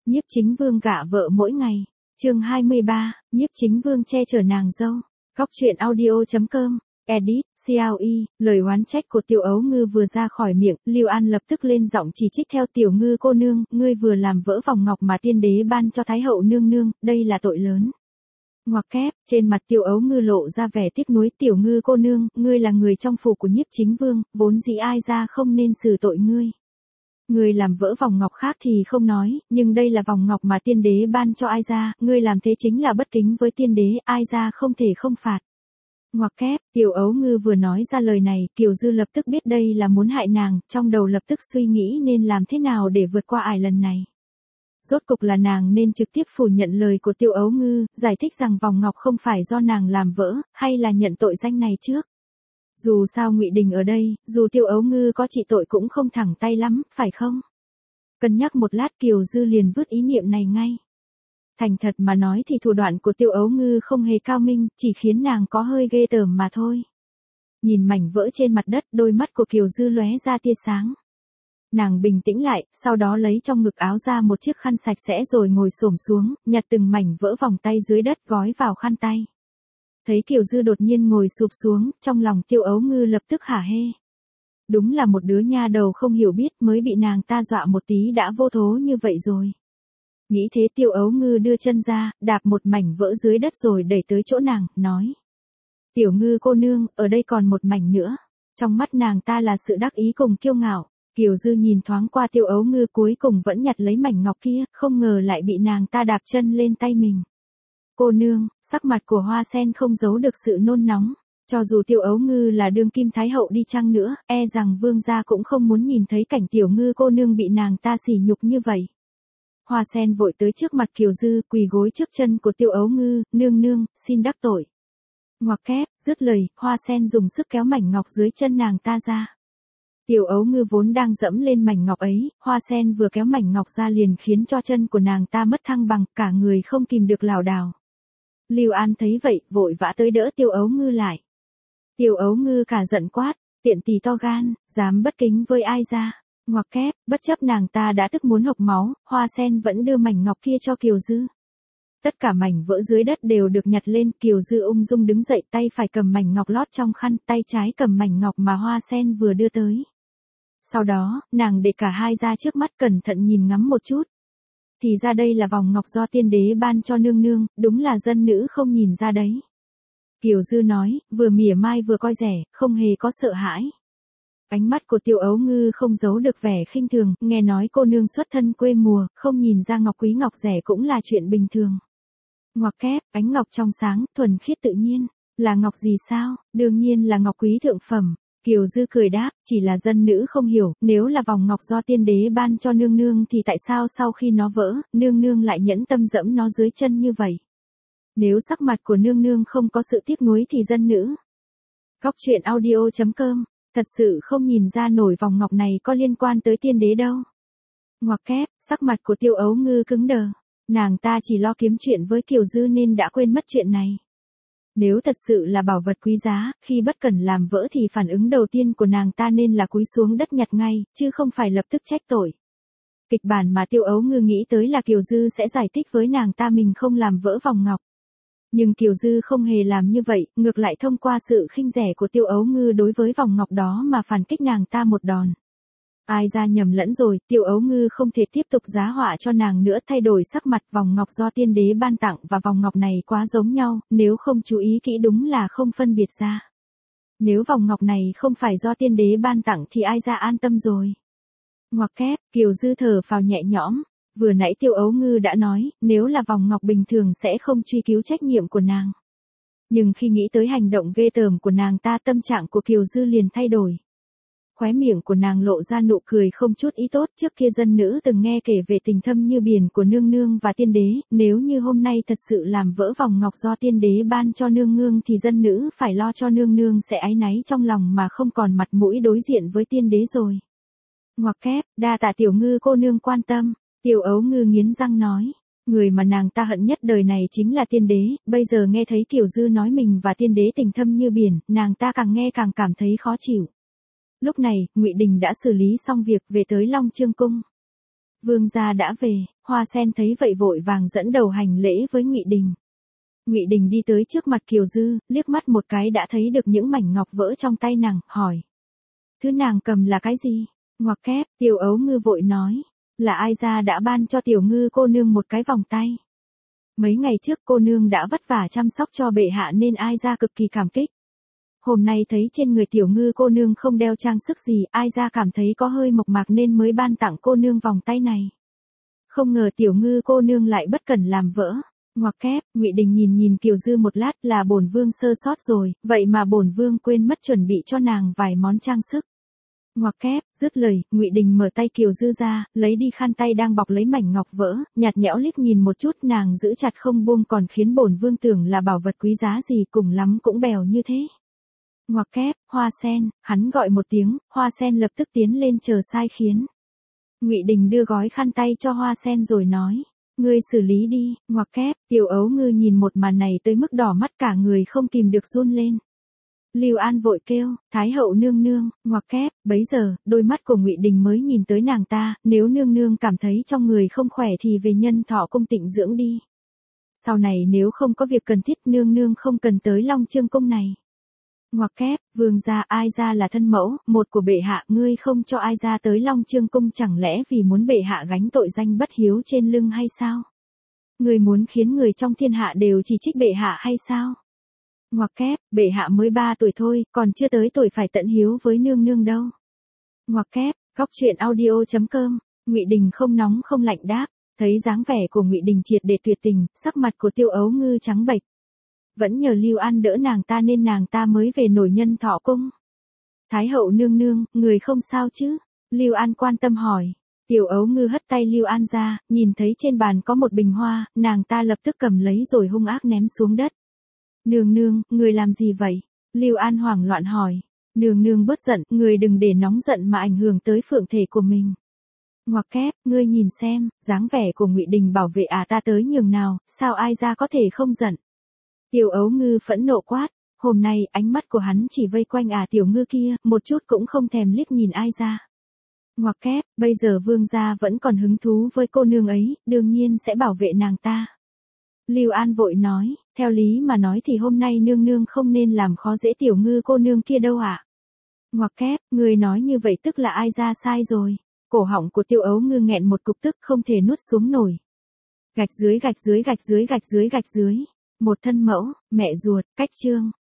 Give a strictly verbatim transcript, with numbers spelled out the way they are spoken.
Nhiếp Chính Vương gả vợ mỗi ngày. Chương hai mươi ba, Nhiếp Chính Vương che chở nàng dâu. Góc truyện audio chấm com. Edit, xê lờ e, lời oán trách của Tiểu Ấu Ngư vừa ra khỏi miệng, Lưu An lập tức lên giọng chỉ trích theo Tiểu Ngư cô nương, ngươi vừa làm vỡ vòng ngọc mà tiên đế ban cho Thái hậu nương nương, đây là tội lớn. Ngoặc kép, trên mặt Tiểu Ấu Ngư lộ ra vẻ tiếc nuối, Tiểu Ngư cô nương, ngươi là người trong phủ của Nhiếp Chính Vương, vốn dĩ ai ra không nên xử tội ngươi. Ngươi làm vỡ vòng ngọc khác thì không nói, nhưng đây là vòng ngọc mà tiên đế ban cho ai ra, ngươi làm thế chính là bất kính với tiên đế, ai ra không thể không phạt. Ngoặc kép, Tiểu Ấu Ngư vừa nói ra lời này, Kiều Dư lập tức biết đây là muốn hại nàng, trong đầu lập tức suy nghĩ nên làm thế nào để vượt qua ải lần này. Rốt cục là nàng nên trực tiếp phủ nhận lời của Tiểu Ấu Ngư, giải thích rằng vòng ngọc không phải do nàng làm vỡ, hay là nhận tội danh này trước. Dù sao Ngụy Đình ở đây, dù Tiểu Ấu Ngư có trị tội cũng không thẳng tay lắm, phải không? Cân nhắc một lát Kiều Dư liền vứt ý niệm này ngay. Thành thật mà nói thì thủ đoạn của Tiểu Ấu Ngư không hề cao minh, chỉ khiến nàng có hơi ghê tởm mà thôi. Nhìn mảnh vỡ trên mặt đất, đôi mắt của Kiều Dư lóe ra tia sáng. Nàng bình tĩnh lại, sau đó lấy trong ngực áo ra một chiếc khăn sạch sẽ rồi ngồi xổm xuống, nhặt từng mảnh vỡ vòng tay dưới đất gói vào khăn tay. Thấy Kiều Dư đột nhiên ngồi sụp xuống, trong lòng Tiểu Ấu Ngư lập tức hả hê. Đúng là một đứa nha đầu không hiểu biết, mới bị nàng ta dọa một tí đã vô thố như vậy rồi. Nghĩ thế Tiểu Ấu Ngư đưa chân ra, đạp một mảnh vỡ dưới đất rồi đẩy tới chỗ nàng, nói. Tiểu Ngư cô nương, ở đây còn một mảnh nữa. Trong mắt nàng ta là sự đắc ý cùng kiêu ngạo. Kiều Dư nhìn thoáng qua Tiểu Ấu Ngư cuối cùng vẫn nhặt lấy mảnh ngọc kia, không ngờ lại bị nàng ta đạp chân lên tay mình. Cô nương, sắc mặt của Hoa Sen không giấu được sự nôn nóng. Cho dù Tiểu Ấu Ngư là đương kim thái hậu đi chăng nữa, e rằng vương gia cũng không muốn nhìn thấy cảnh Tiểu Ngư cô nương bị nàng ta sỉ nhục như vậy. Hoa Sen vội tới trước mặt Kiều Dư, quỳ gối trước chân của Tiểu Ấu Ngư, nương nương, xin đắc tội. Ngoặc kép, dứt lời, Hoa Sen dùng sức kéo mảnh ngọc dưới chân nàng ta ra. Tiểu Ấu Ngư vốn đang dẫm lên mảnh ngọc ấy, Hoa Sen vừa kéo mảnh ngọc ra liền khiến cho chân của nàng ta mất thăng bằng, cả người không kìm được lảo đảo. Lưu An thấy vậy, vội vã tới đỡ Tiểu Ấu Ngư lại. Tiểu Ấu Ngư cả giận quát, tiện tỳ to gan, dám bất kính với ai ra. Ngoặc kép, bất chấp nàng ta đã tức muốn hộc máu, Hoa Sen vẫn đưa mảnh ngọc kia cho Kiều Dư. Tất cả mảnh vỡ dưới đất đều được nhặt lên, Kiều Dư ung dung đứng dậy, tay phải cầm mảnh ngọc lót trong khăn, tay trái cầm mảnh ngọc mà Hoa Sen vừa đưa tới. Sau đó, nàng để cả hai ra trước mắt cẩn thận nhìn ngắm một chút. Thì ra đây là vòng ngọc do tiên đế ban cho nương nương, đúng là dân nữ không nhìn ra đấy. Kiều Dư nói, vừa mỉa mai vừa coi rẻ, không hề có sợ hãi. Ánh mắt của Tiểu Ấu Ngư không giấu được vẻ khinh thường, nghe nói cô nương xuất thân quê mùa, không nhìn ra ngọc quý ngọc rẻ cũng là chuyện bình thường. Ngoặc kép, ánh ngọc trong sáng, thuần khiết tự nhiên, là ngọc gì sao, đương nhiên là ngọc quý thượng phẩm. Kiều Dư cười đáp, chỉ là dân nữ không hiểu, nếu là vòng ngọc do tiên đế ban cho nương nương thì tại sao sau khi nó vỡ, nương nương lại nhẫn tâm dẫm nó dưới chân như vậy. Nếu sắc mặt của nương nương không có sự tiếc nuối thì dân nữ. Góc truyện audio chấm com. Thật sự không nhìn ra nổi vòng ngọc này có liên quan tới tiên đế đâu. Ngoặc kép, sắc mặt của Tiểu Ấu Ngư cứng đờ. Nàng ta chỉ lo kiếm chuyện với Kiều Dư nên đã quên mất chuyện này. Nếu thật sự là bảo vật quý giá, khi bất cẩn làm vỡ thì phản ứng đầu tiên của nàng ta nên là cúi xuống đất nhặt ngay, chứ không phải lập tức trách tội. Kịch bản mà Tiểu Ấu Ngư nghĩ tới là Kiều Dư sẽ giải thích với nàng ta mình không làm vỡ vòng ngọc. Nhưng Kiều Dư không hề làm như vậy, ngược lại thông qua sự khinh rẻ của Tiểu Ấu Ngư đối với vòng ngọc đó mà phản kích nàng ta một đòn. Ai ra nhầm lẫn rồi, Tiểu Ấu Ngư không thể tiếp tục giá họa cho nàng nữa, thay đổi sắc mặt, vòng ngọc do tiên đế ban tặng và vòng ngọc này quá giống nhau, nếu không chú ý kỹ đúng là không phân biệt ra. Nếu vòng ngọc này không phải do tiên đế ban tặng thì ai ra an tâm rồi. Ngoặc kép, Kiều Dư thở phào nhẹ nhõm. Vừa nãy Tiểu Ấu Ngư đã nói, nếu là vòng ngọc bình thường sẽ không truy cứu trách nhiệm của nàng. Nhưng khi nghĩ tới hành động ghê tởm của nàng ta, tâm trạng của Kiều Dư liền thay đổi. Khóe miệng của nàng lộ ra nụ cười không chút ý tốt, trước kia dân nữ từng nghe kể về tình thâm như biển của nương nương và tiên đế, nếu như hôm nay thật sự làm vỡ vòng ngọc do tiên đế ban cho nương nương thì dân nữ phải lo cho nương nương sẽ áy náy trong lòng mà không còn mặt mũi đối diện với tiên đế rồi. Ngoặc kép, đa tạ Tiểu Ngư cô nương quan tâm. Tiểu Ấu Ngư nghiến răng nói, người mà nàng ta hận nhất đời này chính là tiên đế, bây giờ nghe thấy Kiều Dư nói mình và tiên đế tình thâm như biển, nàng ta càng nghe càng cảm thấy khó chịu. Lúc này, Ngụy Đình đã xử lý xong việc về tới Long Chương cung. Vương gia đã về, Hoa Sen thấy vậy vội vàng dẫn đầu hành lễ với Ngụy Đình. Ngụy Đình đi tới trước mặt Kiều Dư, liếc mắt một cái đã thấy được những mảnh ngọc vỡ trong tay nàng, hỏi. Thứ nàng cầm là cái gì? Ngoặc kép, Tiểu Ấu Ngư vội nói. Là ai ra đã ban cho Tiểu Ngư cô nương một cái vòng tay. Mấy ngày trước cô nương đã vất vả chăm sóc cho bệ hạ nên ai ra cực kỳ cảm kích. Hôm nay thấy trên người Tiểu Ngư cô nương không đeo trang sức gì, ai ra cảm thấy có hơi mộc mạc nên mới ban tặng cô nương vòng tay này. Không ngờ Tiểu Ngư cô nương lại bất cẩn làm vỡ. Ngoặc kép, Ngụy Đình nhìn nhìn Kiều Dư một lát, là bổn vương sơ sót rồi, vậy mà bổn vương quên mất chuẩn bị cho nàng vài món trang sức. Ngoặc kép, dứt lời, Ngụy Đình mở tay Kiều Dư ra, lấy đi khăn tay đang bọc lấy mảnh ngọc vỡ, nhạt nhẽo liếc nhìn một chút, nàng giữ chặt không buông còn khiến bổn vương tưởng là bảo vật quý giá gì, cùng lắm cũng bèo như thế. Ngoặc kép, Hoa Sen, hắn gọi một tiếng, Hoa Sen lập tức tiến lên chờ sai khiến. Ngụy Đình đưa gói khăn tay cho Hoa Sen rồi nói. Ngươi xử lý đi. Ngoặc kép, Tiểu Ấu Ngư nhìn một màn này tới mức đỏ mắt cả người không kìm được run lên. Lưu An vội kêu, Thái hậu nương nương. Ngoặc kép, bấy giờ, đôi mắt của Ngụy Đình mới nhìn tới nàng ta, nếu nương nương cảm thấy trong người không khỏe thì về Nhân Thọ cung tịnh dưỡng đi. Sau này nếu không có việc cần thiết nương nương không cần tới Long Chương cung này. Ngoặc kép, vương gia ai ra là thân mẫu, một của bệ hạ, ngươi không cho ai ra tới Long Chương cung chẳng lẽ vì muốn bệ hạ gánh tội danh bất hiếu trên lưng hay sao? Ngươi muốn khiến người trong thiên hạ đều chỉ trích bệ hạ hay sao? Ngoặc kép, bệ hạ mới ba tuổi thôi, còn chưa tới tuổi phải tận hiếu với nương nương đâu. Ngoặc kép, góc truyện audio chấm com, Ngụy Đình không nóng không lạnh đáp, thấy dáng vẻ của Ngụy Đình triệt để tuyệt tình, sắc mặt của Tiêu Ấu Ngư trắng bệch. Vẫn nhờ Lưu An đỡ nàng ta nên nàng ta mới về nổi Nhân Thọ cung. Thái hậu nương nương, người không sao chứ? Lưu An quan tâm hỏi. Tiểu Ấu Ngư hất tay Lưu An ra, nhìn thấy trên bàn có một bình hoa, nàng ta lập tức cầm lấy rồi hung ác ném xuống đất. Nương nương, người làm gì vậy? Lưu An hoảng loạn hỏi. Nương nương bớt giận, người đừng để nóng giận mà ảnh hưởng tới phượng thể của mình. Ngoặc kép, ngươi nhìn xem, dáng vẻ của Ngụy Đình bảo vệ à ta tới nhường nào, sao ai ra có thể không giận? Tiểu Ấu Ngư phẫn nộ quát, hôm nay ánh mắt của hắn chỉ vây quanh à Tiểu Ngư kia, một chút cũng không thèm liếc nhìn ai ra. Ngoặc kép, bây giờ vương gia vẫn còn hứng thú với cô nương ấy, đương nhiên sẽ bảo vệ nàng ta. Lưu An vội nói, theo lý mà nói thì hôm nay nương nương không nên làm khó dễ Tiểu Ngư cô nương kia đâu ạ. À? Ngoặc kép, người nói như vậy tức là ai ra sai rồi. Cổ họng của Tiêu Ấu Ngư nghẹn một cục tức không thể nuốt xuống nổi. Gạch dưới gạch dưới gạch dưới gạch dưới gạch dưới. Một thân mẫu, mẹ ruột, cách chương.